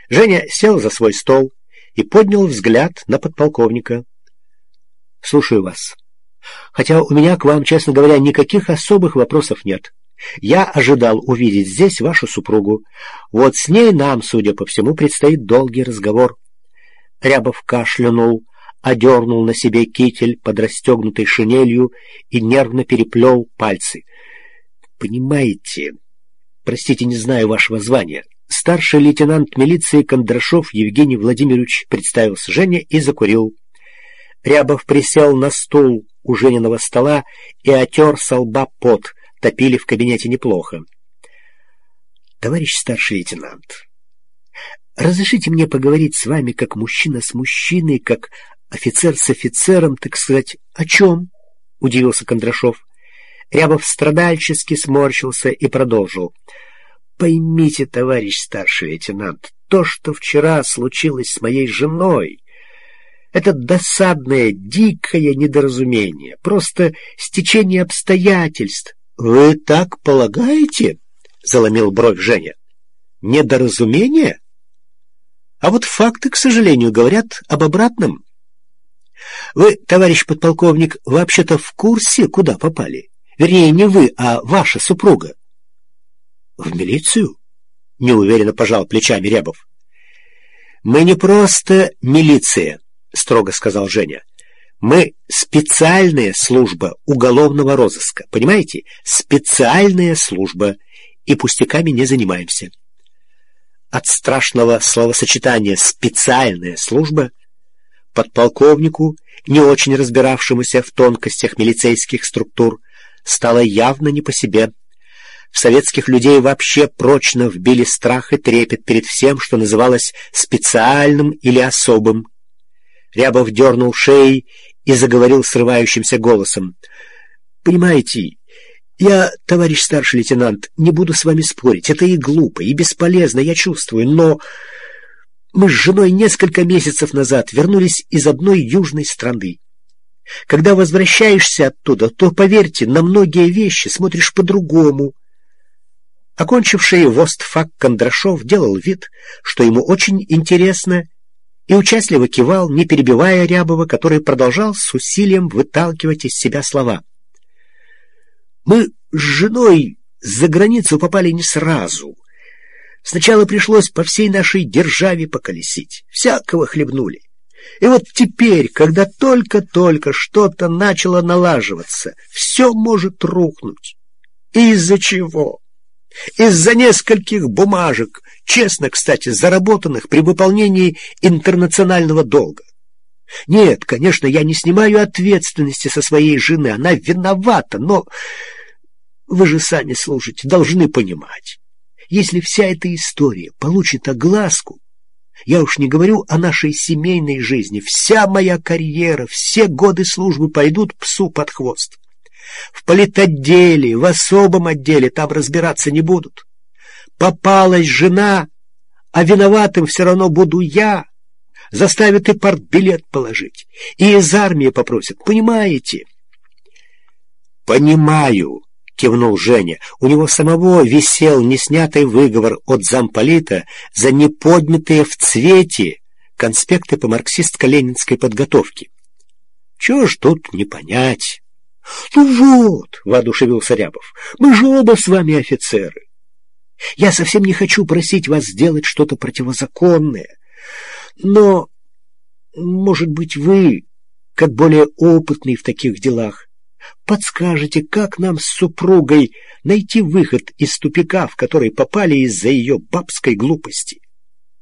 Женя сел за свой стол и поднял взгляд на подполковника. — Слушаю вас. Хотя у меня к вам, честно говоря, никаких особых вопросов нет. Я ожидал увидеть здесь вашу супругу. Вот с ней нам, судя по всему, предстоит долгий разговор. Рябов кашлянул, одернул на себе китель под расстегнутой шинелью и нервно переплел пальцы. — Понимаете, простите, не знаю вашего звания. Старший лейтенант милиции Кондрашов Евгений Владимирович, представился Женя и закурил. Рябов присел на стул у Жениного стола и отер со лба пот. Топили в кабинете неплохо. — Товарищ старший лейтенант, разрешите мне поговорить с вами как мужчина с мужчиной, как офицер с офицером, так сказать. — О чем? — удивился Кондрашов. Рябов страдальчески сморщился и продолжил. — Поймите, товарищ старший лейтенант, то, что вчера случилось с моей женой, это досадное, дикое недоразумение, просто стечение обстоятельств. — Вы так полагаете? — заломил бровь Женя. — Недоразумение? А вот факты, к сожалению, говорят об обратном. Вы, товарищ подполковник, вообще-то в курсе, куда попали? Вернее, не вы, а ваша супруга. — В милицию? — неуверенно пожал плечами Рябов. — Мы не просто милиция, — строго сказал Женя. Мы специальная служба уголовного розыска, понимаете? Специальная служба, и пустяками не занимаемся. От страшного словосочетания «специальная служба» подполковнику, не очень разбиравшемуся в тонкостях милицейских структур, стало явно не по себе. В советских людей вообще прочно вбили страх и трепет перед всем, что называлось специальным или особым. Рябов дернул шеей и заговорил срывающимся голосом. — Понимаете, я, товарищ старший лейтенант, не буду с вами спорить. Это и глупо, и бесполезно, я чувствую, но мы с женой несколько месяцев назад вернулись из одной южной страны. Когда возвращаешься оттуда, то, поверьте, на многие вещи смотришь по-другому. Окончивший ВОСТФАК Кондрашов делал вид, что ему очень интересно, и участливо кивал, не перебивая Рябова, который продолжал с усилием выталкивать из себя слова. «Мы с женой за границу попали не сразу. Сначала пришлось по всей нашей державе поколесить, всякого хлебнули. И вот теперь, когда только-только что-то начало налаживаться, все может рухнуть. И из-за чего? Из-за нескольких бумажек, честно, кстати, заработанных при выполнении интернационального долга. Нет, конечно, я не снимаю ответственности со своей жены, она виновата, но вы же сами слушайте, должны понимать. Если вся эта история получит огласку, я уж не говорю о нашей семейной жизни, вся моя карьера, все годы службы пойдут псу под хвост. В политотделе, в особом отделе там разбираться не будут. Попалась жена, а виноватым все равно буду я. Заставят и партбилет положить, и из армии попросят, понимаете? — Понимаю, — кивнул Женя. У него самого висел неснятый выговор от замполита за неподнятые в цвете конспекты по марксистско-ленинской подготовке. Чего ж тут не понять? — Ну вот, — воодушевился Рябов, — мы же оба с вами офицеры. Я совсем не хочу просить вас сделать что-то противозаконное, но, может быть, вы, как более опытный в таких делах, подскажете, как нам с супругой найти выход из тупика, в который попали из-за ее бабской глупости.